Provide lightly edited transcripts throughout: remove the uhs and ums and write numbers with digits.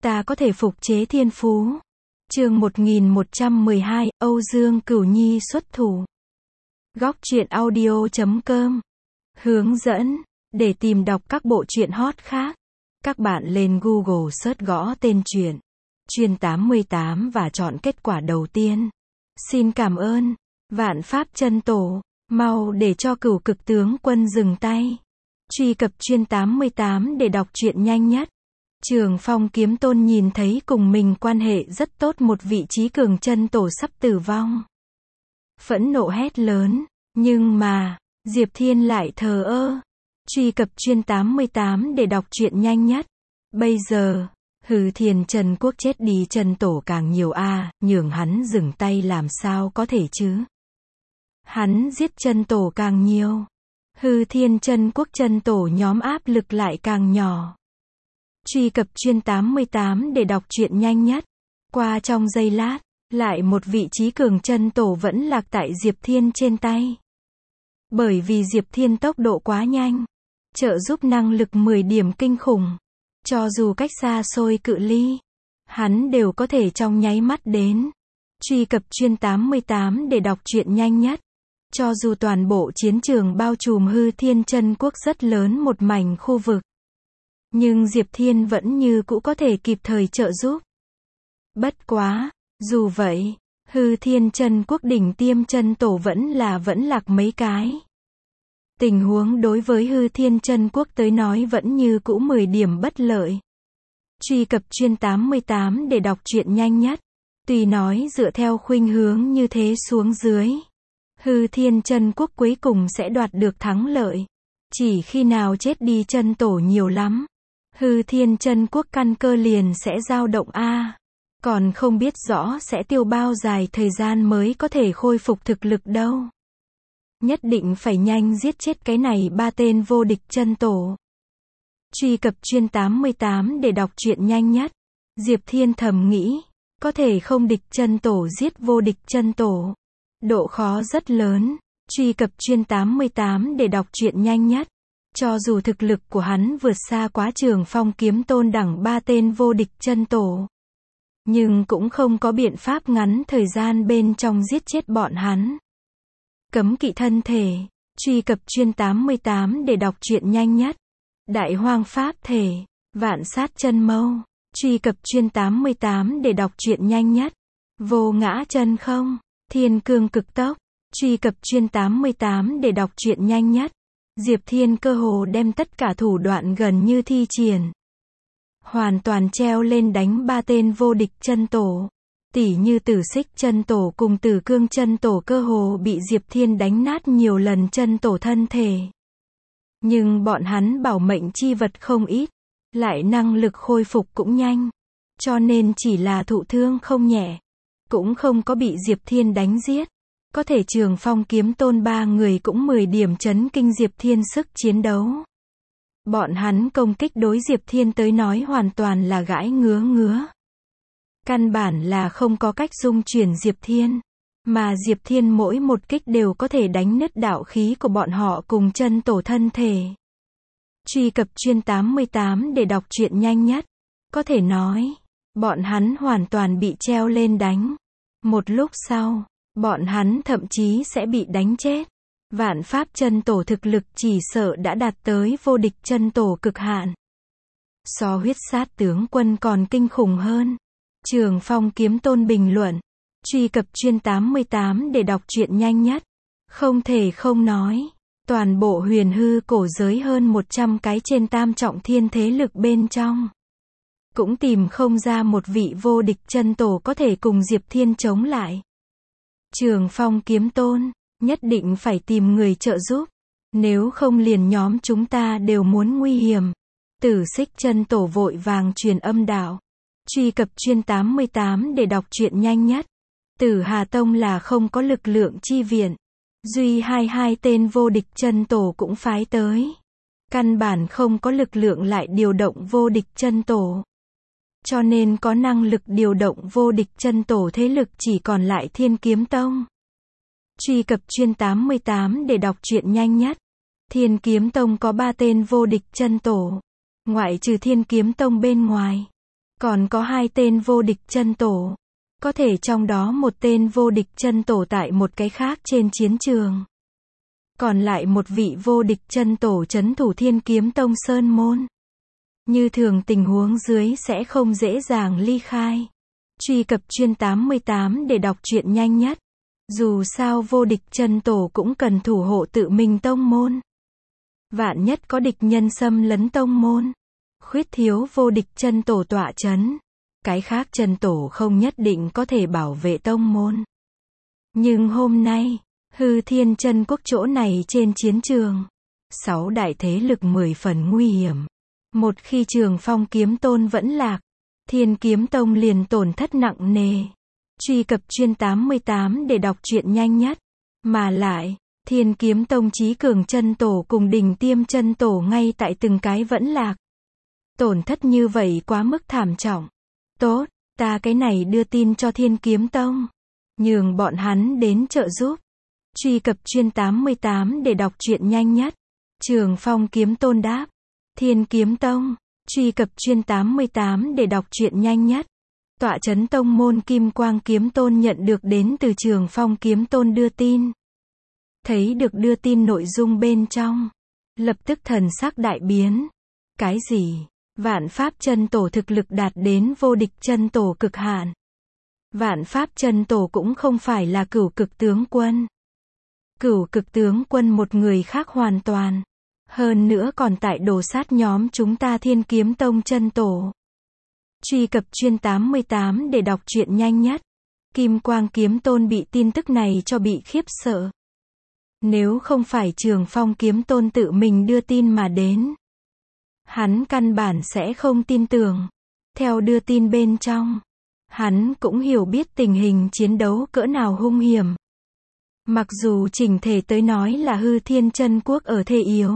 ta có thể phục chế thiên phú. Chương 1112, Âu Dương Cửu Nhi xuất thủ. Góc truyện audio.com. Hướng dẫn. Để tìm đọc các bộ truyện hot khác, các bạn lên Google search gõ tên truyện Chuyên 88 và chọn kết quả đầu tiên. Xin cảm ơn. Vạn Pháp Chân Tổ, mau để cho Cửu Cực tướng quân dừng tay. Truy cập Chuyên 88 để đọc truyện nhanh nhất. Trường Phong Kiếm Tôn nhìn thấy cùng mình quan hệ rất tốt một vị trí cường chân tổ sắp tử vong. Phẫn nộ hét lớn, nhưng mà, Diệp Thiên lại thờ ơ. Truy cập Chuyên 88 để đọc truyện nhanh nhất. Bây giờ, Hư Thiên Chân Quốc chết đi chân tổ càng nhiều nhường hắn dừng tay làm sao có thể chứ. Hắn giết chân tổ càng nhiều, Hư Thiên Chân Quốc chân tổ nhóm áp lực lại càng nhỏ. Truy cập Chuyên 88 để đọc truyện nhanh nhất. Qua trong giây lát, lại một vị trí cường chân tổ vẫn lạc tại Diệp Thiên trên tay. Bởi vì Diệp Thiên tốc độ quá nhanh, trợ giúp năng lực 10 điểm kinh khủng. Cho dù cách xa xôi cự ly, hắn đều có thể trong nháy mắt đến. Truy cập Chuyên 88 để đọc truyện nhanh nhất. Cho dù toàn bộ chiến trường bao trùm Hư Thiên Chân Quốc rất lớn một mảnh khu vực, nhưng Diệp Thiên vẫn như cũ có thể kịp thời trợ giúp. Bất quá, dù vậy, Hư Thiên Chân Quốc đỉnh tiêm chân tổ vẫn lạc mấy cái. Tình huống đối với Hư Thiên Chân Quốc tới nói vẫn như cũ 10 điểm bất lợi. Truy cập Chuyên 88 để đọc truyện nhanh nhất. Tuy nói dựa theo khuynh hướng như thế xuống dưới, Hư Thiên Chân Quốc cuối cùng sẽ đoạt được thắng lợi. Chỉ khi nào chết đi chân tổ nhiều lắm, Hư Thiên Chân Quốc căn cơ liền sẽ dao động còn không biết rõ sẽ tiêu bao dài thời gian mới có thể khôi phục thực lực đâu. Nhất định phải nhanh giết chết cái này 3 tên vô địch chân tổ. Truy cập Chuyên 88 để đọc truyện nhanh nhất. Diệp Thiên thầm nghĩ, có thể không địch chân tổ giết vô địch chân tổ, độ khó rất lớn. Truy cập Chuyên 88 để đọc truyện nhanh nhất. Cho dù thực lực của hắn vượt xa quá Trường Phong Kiếm Tôn đẳng 3 tên vô địch chân tổ, nhưng cũng không có biện pháp ngắn thời gian bên trong giết chết bọn hắn. Cấm kỵ thân thể. Truy cập Chuyên 88 để đọc truyện nhanh nhất. Đại Hoang Pháp thể. Vạn Sát Chân Mâu. Truy cập Chuyên 88 để đọc truyện nhanh nhất. Vô Ngã Chân Không. Thiên Cương Cực Tốc. Truy cập Chuyên 88 để đọc truyện nhanh nhất. Diệp Thiên cơ hồ đem tất cả thủ đoạn gần như thi triển, hoàn toàn treo lên đánh 3 tên vô địch chân tổ. Tỉ như Tử Xích chân tổ cùng Tử Cương chân tổ cơ hồ bị Diệp Thiên đánh nát nhiều lần chân tổ thân thể. Nhưng bọn hắn bảo mệnh chi vật không ít, lại năng lực khôi phục cũng nhanh, cho nên chỉ là thụ thương không nhẹ, cũng không có bị Diệp Thiên đánh giết. Có thể Trường Phong Kiếm Tôn 3 người cũng 10 điểm chấn kinh Diệp Thiên sức chiến đấu. Bọn hắn công kích đối Diệp Thiên tới nói hoàn toàn là gãi ngứa. Căn bản là không có cách dung chuyển Diệp Thiên, mà Diệp Thiên mỗi một kích đều có thể đánh nứt đạo khí của bọn họ cùng chân tổ thân thể. Truy cập Chuyên 88 để đọc truyện nhanh nhất. Có thể nói, bọn hắn hoàn toàn bị treo lên đánh. Một lúc sau, bọn hắn thậm chí sẽ bị đánh chết. Vạn Pháp chân tổ thực lực chỉ sợ đã đạt tới vô địch chân tổ cực hạn. So Huyết Sát tướng quân còn kinh khủng hơn. Trường Phong Kiếm Tôn bình luận. Truy cập Chuyên 88 để đọc truyện nhanh nhất. Không thể không nói, toàn bộ huyền hư cổ giới hơn 100 cái trên tam trọng thiên thế lực bên trong, cũng tìm không ra một vị vô địch chân tổ có thể cùng Diệp Thiên chống lại. Trường Phong Kiếm Tôn, nhất định phải tìm người trợ giúp, nếu không liền nhóm chúng ta đều muốn nguy hiểm. Tử Xích chân tổ vội vàng truyền âm đạo. Truy cập Chuyên 88 để đọc truyện nhanh nhất. Tử Hà Tông là không có lực lượng chi viện, duy hai tên vô địch chân tổ cũng phái tới, căn bản không có lực lượng lại điều động vô địch chân tổ. Cho nên có năng lực điều động vô địch chân tổ thế lực chỉ còn lại Thiên Kiếm Tông. Truy cập Chuyên 88 để đọc truyện nhanh nhất. Thiên Kiếm Tông có 3 tên vô địch chân tổ, ngoại trừ Thiên Kiếm Tông bên ngoài, Còn có 2 tên vô địch chân tổ. Có thể trong đó một tên vô địch chân tổ tại một cái khác trên chiến trường. Còn lại một vị vô địch chân tổ trấn thủ Thiên Kiếm Tông Sơn Môn. Như thường tình huống dưới sẽ không dễ dàng ly khai. Truy cập chuyên 88 để đọc truyện nhanh nhất. Dù sao vô địch chân tổ cũng cần thủ hộ tự mình tông môn. Vạn nhất có địch nhân xâm lấn tông môn. Khuyết thiếu vô địch chân tổ tọa chấn. Cái khác chân tổ không nhất định có thể bảo vệ tông môn. Nhưng hôm nay, Hư Thiên Chân Quốc chỗ này trên chiến trường. 6 đại thế lực 10 phần nguy hiểm. Một khi Trường Phong Kiếm Tôn vẫn lạc, Thiên Kiếm Tông liền tổn thất nặng nề. Truy cập chuyên 88 để đọc truyện nhanh nhất. Mà lại, Thiên Kiếm Tông chí cường chân tổ cùng đỉnh tiêm chân tổ ngay tại từng cái vẫn lạc. Tổn thất như vậy quá mức thảm trọng. Tốt, ta cái này đưa tin cho Thiên Kiếm Tông. Nhường bọn hắn đến trợ giúp. Truy cập chuyên 88 để đọc truyện nhanh nhất. Trường Phong Kiếm Tôn đáp. Thiên Kiếm Tông. Truy cập chuyên 88 để đọc truyện nhanh nhất. Tọa chấn tông môn Kim Quang Kiếm Tôn nhận được đến từ Trường Phong Kiếm Tôn đưa tin. Thấy được đưa tin nội dung bên trong. Lập tức thần sắc đại biến. Cái gì? Vạn Pháp chân tổ thực lực đạt đến vô địch chân tổ cực hạn. Vạn Pháp chân tổ cũng không phải là Cửu Cực tướng quân. Cửu Cực tướng quân một người khác hoàn toàn. Hơn nữa còn tại đổ sát nhóm chúng ta Thiên Kiếm Tông chân tổ. Truy cập chuyên 88 để đọc truyện nhanh nhất. Kim Quang Kiếm Tôn bị tin tức này cho bị khiếp sợ. Nếu không phải Trường Phong Kiếm Tôn tự mình đưa tin mà đến, hắn căn bản sẽ không tin tưởng. Theo đưa tin bên trong, hắn cũng hiểu biết tình hình chiến đấu cỡ nào hung hiểm. Mặc dù chỉnh thể tới nói là Hư Thiên Chân Quốc ở thế yếu.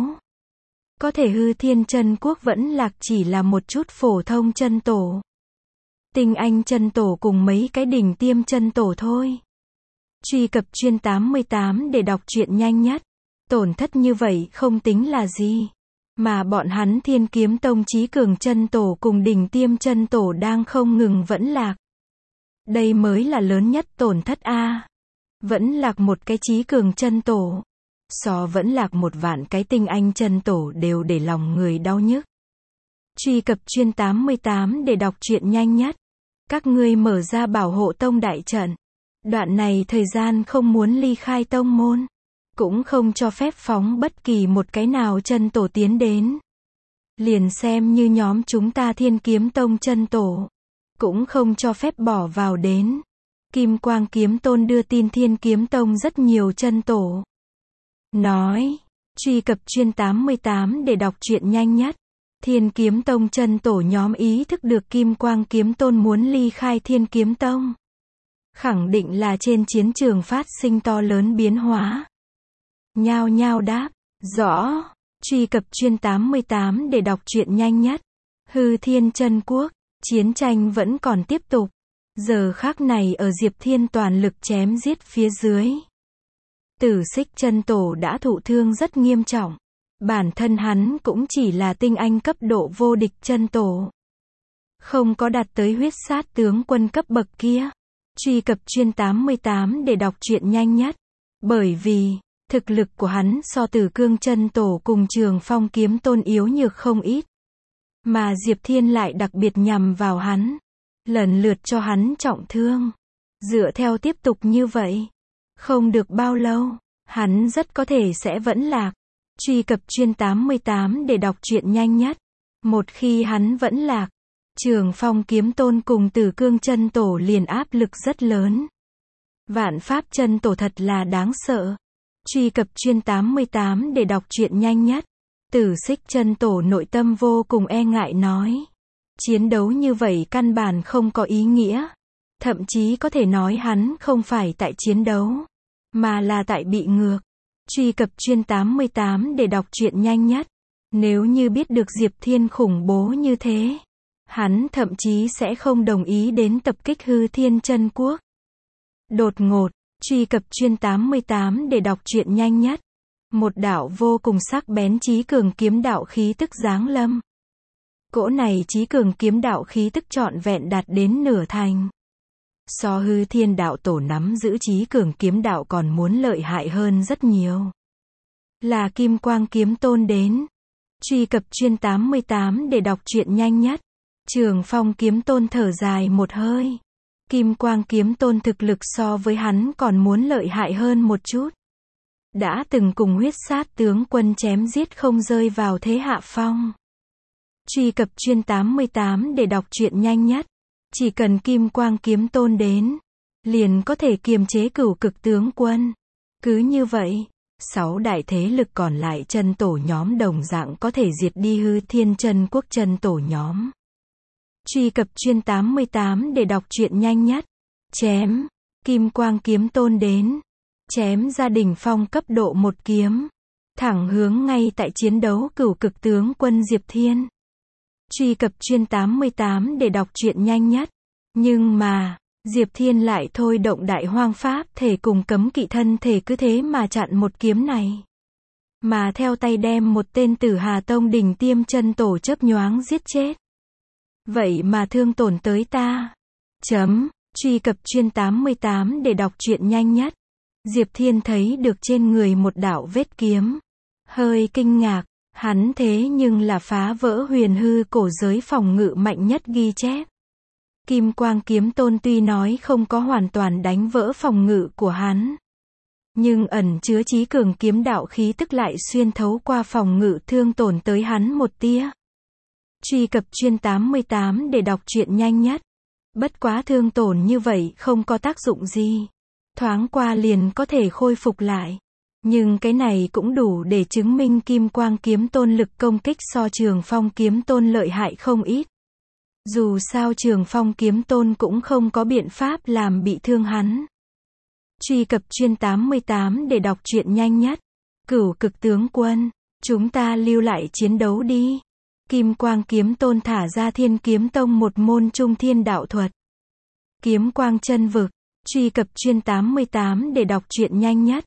Có thể Hư Thiên Chân Quốc vẫn lạc chỉ là một chút phổ thông chân tổ. Tinh anh chân tổ cùng mấy cái đỉnh tiêm chân tổ thôi. Truy cập chuyên 88 để đọc truyện nhanh nhất. Tổn thất như vậy không tính là gì. Mà bọn hắn Thiên Kiếm Tông chí cường chân tổ cùng đỉnh tiêm chân tổ đang không ngừng vẫn lạc. Đây mới là lớn nhất tổn thất a. Vẫn lạc một cái chí cường chân tổ. So vẫn lạc một vạn cái tinh anh chân tổ đều để lòng người đau nhức. Truy cập chuyên 88 để đọc truyện nhanh nhất. Các ngươi mở ra bảo hộ tông đại trận. Đoạn này thời gian không muốn ly khai tông môn. Cũng không cho phép phóng bất kỳ một cái nào chân tổ tiến đến. Liền xem như nhóm chúng ta Thiên Kiếm Tông chân tổ. Cũng không cho phép bỏ vào đến. Kim Quang Kiếm Tôn đưa tin Thiên Kiếm Tông rất nhiều chân tổ. Nói, truy cập chuyên 88 để đọc truyện nhanh nhất. Thiên Kiếm Tông chân tổ nhóm ý thức được Kim Quang Kiếm Tôn muốn ly khai Thiên Kiếm Tông. Khẳng định là trên chiến trường phát sinh to lớn biến hóa. Nhao nhao đáp, rõ, truy cập chuyên 88 để đọc truyện nhanh nhất. Hư Thiên Chân Quốc, chiến tranh vẫn còn tiếp tục. Giờ khắc này ở Diệp Thiên toàn lực chém giết phía dưới. Tử Xích chân tổ đã thụ thương rất nghiêm trọng. Bản thân hắn cũng chỉ là tinh anh cấp độ vô địch chân tổ. Không có đạt tới huyết sát tướng quân cấp bậc kia. Truy cập chuyên 88 để đọc truyện nhanh nhất. Bởi vì, thực lực của hắn so Tử Cương chân tổ cùng Trường Phong Kiếm Tôn yếu nhược không ít. Mà Diệp Thiên lại đặc biệt nhằm vào hắn. Lần lượt cho hắn trọng thương. Dựa theo tiếp tục như vậy. Không được bao lâu, hắn rất có thể sẽ vẫn lạc. Truy cập chuyên 88 để đọc truyện nhanh nhất. Một khi hắn vẫn lạc, Trường Phong Kiếm Tôn cùng Tử Cương chân tổ liền áp lực rất lớn. Vạn Pháp chân tổ thật là đáng sợ. Truy cập chuyên 88 để đọc truyện nhanh nhất. Tử Xích chân tổ nội tâm vô cùng e ngại nói. Chiến đấu như vậy căn bản không có ý nghĩa. Thậm chí có thể nói hắn không phải tại chiến đấu, mà là tại bị ngược. Truy cập chuyên 88 để đọc truyện nhanh nhất. Nếu như biết được Diệp Thiên khủng bố như thế, hắn thậm chí sẽ không đồng ý đến tập kích Hư Thiên Chân Quốc. Đột ngột, truy cập chuyên 88 để đọc truyện nhanh nhất. Một đạo vô cùng sắc bén chí cường kiếm đạo khí tức giáng lâm. Cỗ này chí cường kiếm đạo khí tức trọn vẹn đạt đến nửa thành. So Hư Thiên đạo tổ nắm giữ chí cường kiếm đạo còn muốn lợi hại hơn rất nhiều. Là Kim Quang Kiếm Tôn đến. Truy cập chuyên 88 để đọc truyện nhanh nhất. Trường Phong Kiếm Tôn thở dài một hơi. Kim Quang Kiếm Tôn thực lực so với hắn còn muốn lợi hại hơn một chút. Đã từng cùng huyết sát tướng quân chém giết không rơi vào thế hạ phong. Truy cập chuyên 88 để đọc truyện nhanh nhất. Chỉ cần Kim Quang Kiếm Tôn đến, liền có thể kiềm chế Cửu Cực tướng quân. Cứ như vậy, 6 đại thế lực còn lại chân tổ nhóm đồng dạng có thể diệt đi Hư Thiên chân quốc chân tổ nhóm. Truy cập chuyên 88 để đọc truyện nhanh nhất. Chém. Kim Quang Kiếm Tôn đến. Chém ra đỉnh phong cấp độ 1 kiếm. Thẳng hướng ngay tại chiến đấu Cửu Cực tướng quân Diệp Thiên. Truy cập chuyên 88 để đọc truyện nhanh nhất. Nhưng mà, Diệp Thiên lại thôi động đại hoang pháp thể cùng cấm kỵ thân thể cứ thế mà chặn một kiếm này. Mà theo tay đem một tên Tử Hà Tông đỉnh tiêm chân tổ chớp nhoáng giết chết. Vậy mà thương tổn tới ta. Truy cập chuyên 88 để đọc truyện nhanh nhất. Diệp Thiên thấy được trên người một đạo vết kiếm. Hơi kinh ngạc, hắn thế nhưng là phá vỡ huyền hư cổ giới phòng ngự mạnh nhất ghi chép. Kim Quang Kiếm Tôn tuy nói không có hoàn toàn đánh vỡ phòng ngự của hắn, nhưng ẩn chứa chí cường kiếm đạo khí tức lại xuyên thấu qua phòng ngự thương tổn tới hắn một tia. Truy cập chuyên 88 để đọc truyện nhanh nhất. Bất quá thương tổn như vậy không có tác dụng gì. Thoáng qua liền có thể khôi phục lại. Nhưng cái này cũng đủ để chứng minh Kim Quang Kiếm Tôn lực công kích so Trường Phong Kiếm Tôn lợi hại không ít. Dù sao Trường Phong Kiếm Tôn cũng không có biện pháp làm bị thương hắn. Truy cập chuyên 88 để đọc truyện nhanh nhất. Cửu Cực tướng quân, chúng ta lưu lại chiến đấu đi. Kim Quang Kiếm Tôn thả ra Thiên Kiếm Tông một môn trung thiên đạo thuật. Kiếm Quang chân vực. Truy cập chuyên 88 để đọc truyện nhanh nhất.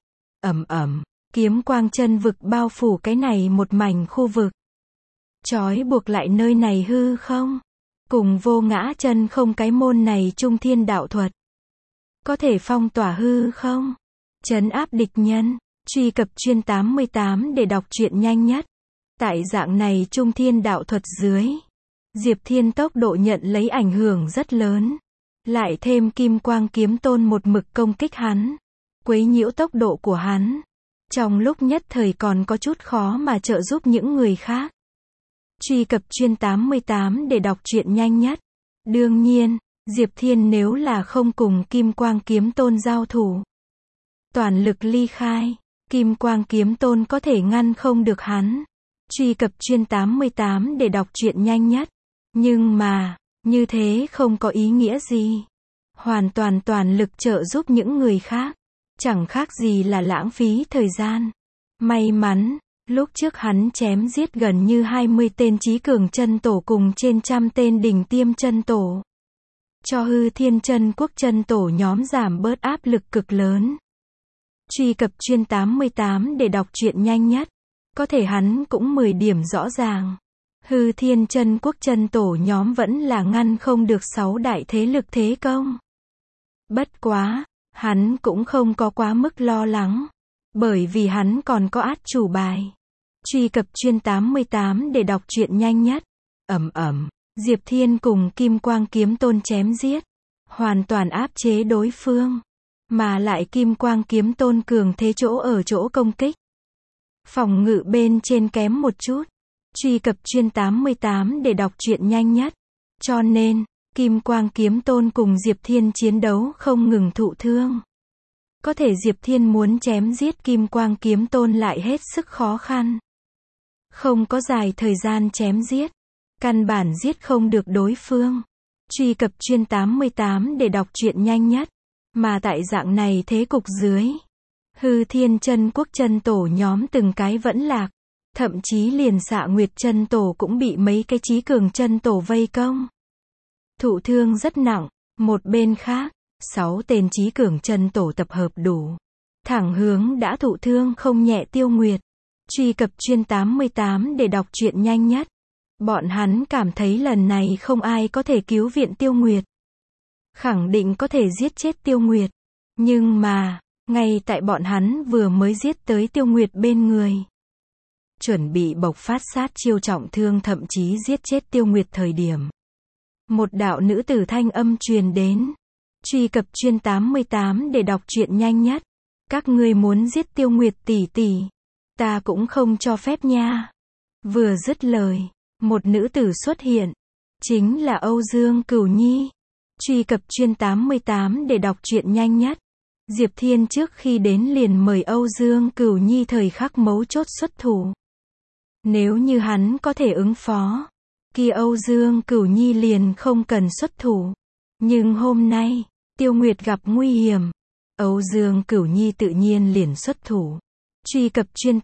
Kiếm Quang chân vực bao phủ cái này một mảnh khu vực. Trói buộc lại nơi này hư không? Cùng Vô Ngã Chân Không cái môn này trung thiên đạo thuật. Có thể phong tỏa hư không? Trấn áp địch nhân. Truy cập chuyên 88 để đọc truyện nhanh nhất. Tại dạng này trung thiên đạo thuật dưới, Diệp Thiên tốc độ nhận lấy ảnh hưởng rất lớn. Lại thêm Kim Quang Kiếm Tôn một mực công kích hắn, quấy nhiễu tốc độ của hắn. Trong lúc nhất thời còn có chút khó mà trợ giúp những người khác. Truy cập chuyên 88 để đọc truyện nhanh nhất. Đương nhiên, Diệp Thiên nếu là không cùng Kim Quang Kiếm Tôn giao thủ, toàn lực ly khai, Kim Quang Kiếm Tôn có thể ngăn không được hắn. Truy cập chuyên 88 để đọc truyện nhanh nhất. Nhưng mà, như thế không có ý nghĩa gì. Hoàn toàn lực trợ giúp những người khác. Chẳng khác gì là lãng phí thời gian. May mắn, lúc trước hắn chém giết gần như 20 tên chí cường chân tổ cùng trên trăm tên đỉnh tiêm chân tổ. Cho Hư Thiên chân quốc chân tổ nhóm giảm bớt áp lực cực lớn. Truy cập chuyên 88 để đọc truyện nhanh nhất. Có thể hắn cũng 10 điểm rõ ràng. Hư Thiên chân quốc chân tổ nhóm vẫn là ngăn không được 6 đại thế lực thế công. Bất quá, hắn cũng không có quá mức lo lắng. Bởi vì hắn còn có át chủ bài. Truy cập chuyên 88 để đọc truyện nhanh nhất. Diệp Thiên cùng Kim Quang Kiếm Tôn chém giết. Hoàn toàn áp chế đối phương. Mà lại Kim Quang Kiếm Tôn cường thế chỗ ở chỗ công kích. Phòng ngự bên trên kém một chút. Truy cập chuyên 88 để đọc truyện nhanh nhất. Cho nên, Kim Quang Kiếm Tôn cùng Diệp Thiên chiến đấu không ngừng thụ thương. Có thể Diệp Thiên muốn chém giết Kim Quang Kiếm Tôn lại hết sức khó khăn. Không có dài thời gian chém giết. Căn bản giết không được đối phương. Truy cập chuyên 88 để đọc truyện nhanh nhất. Mà tại dạng này thế cục dưới, Hư Thiên chân quốc chân tổ nhóm từng cái vẫn lạc. Thậm chí liền Xạ Nguyệt chân tổ cũng bị mấy cái chí cường chân tổ vây công. Thụ thương rất nặng. Một bên khác, 6 tên chí cường chân tổ tập hợp đủ. Thẳng hướng đã thụ thương không nhẹ Tiêu Nguyệt. Truy cập chuyên 88 để đọc truyện nhanh nhất. Bọn hắn cảm thấy lần này không ai có thể cứu viện Tiêu Nguyệt. Khẳng định có thể giết chết Tiêu Nguyệt. Nhưng mà, ngay tại bọn hắn vừa mới giết tới Tiêu Nguyệt bên người, chuẩn bị bộc phát sát chiêu trọng thương thậm chí giết chết Tiêu Nguyệt thời điểm, một đạo nữ tử thanh âm truyền đến. Truy cập chuyên 88 để đọc truyện nhanh nhất. Các ngươi muốn giết Tiêu Nguyệt tỷ tỷ, ta cũng không cho phép nha. Vừa dứt lời, một nữ tử xuất hiện, chính là Âu Dương Cửu Nhi. Truy cập chuyên 88 để đọc truyện nhanh nhất. Diệp Thiên trước khi đến liền mời Âu Dương Cửu Nhi thời khắc mấu chốt xuất thủ. Nếu như hắn có thể ứng phó, kia Âu Dương Cửu Nhi liền không cần xuất thủ. Nhưng hôm nay, Tiêu Nguyệt gặp nguy hiểm, Âu Dương Cửu Nhi tự nhiên liền xuất thủ. Truy cập chuyên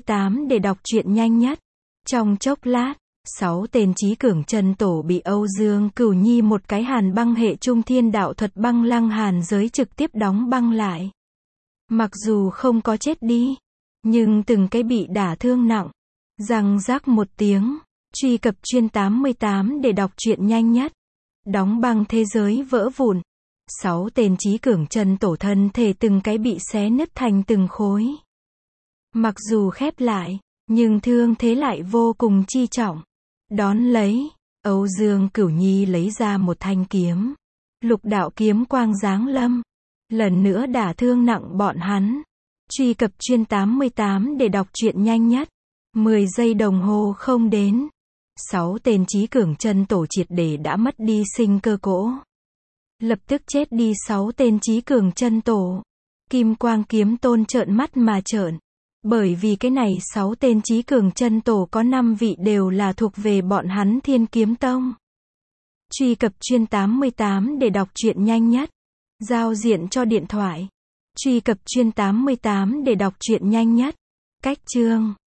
88 để đọc truyện nhanh nhất. Trong chốc lát, 6 tên chí cường chân tổ bị Âu Dương Cửu Nhi một cái hàn băng hệ trung thiên đạo thuật băng lăng hàn giới trực tiếp đóng băng lại. Mặc dù không có chết đi, nhưng từng cái bị đả thương nặng. Răng rác một tiếng. Truy cập chuyên 88 để đọc truyện nhanh nhất. Đóng băng thế giới vỡ vụn. 6 tên chí cường chân tổ thân thể từng cái bị xé nứt thành từng khối. Mặc dù khép lại, nhưng thương thế lại vô cùng chi trọng. Đón lấy, Âu Dương Cửu Nhi lấy ra một thanh kiếm. Lục đạo kiếm quang giáng lâm. Lần nữa đả thương nặng bọn hắn. Truy cập chuyên 88 để đọc truyện nhanh nhất. 10 giây đồng hồ không đến. 6 tên chí cường chân tổ triệt để đã mất đi sinh cơ cỗ. Lập tức chết đi 6 tên chí cường chân tổ. Kim quang kiếm tôn trợn mắt mà trợn. Bởi vì cái này 6 tên chí cường chân tổ có 5 vị đều là thuộc về bọn hắn Thiên Kiếm Tông. Truy cập chuyên 88 để đọc truyện nhanh nhất. Giao diện cho điện thoại. Truy cập chuyên 88 để đọc truyện nhanh nhất. Cách chương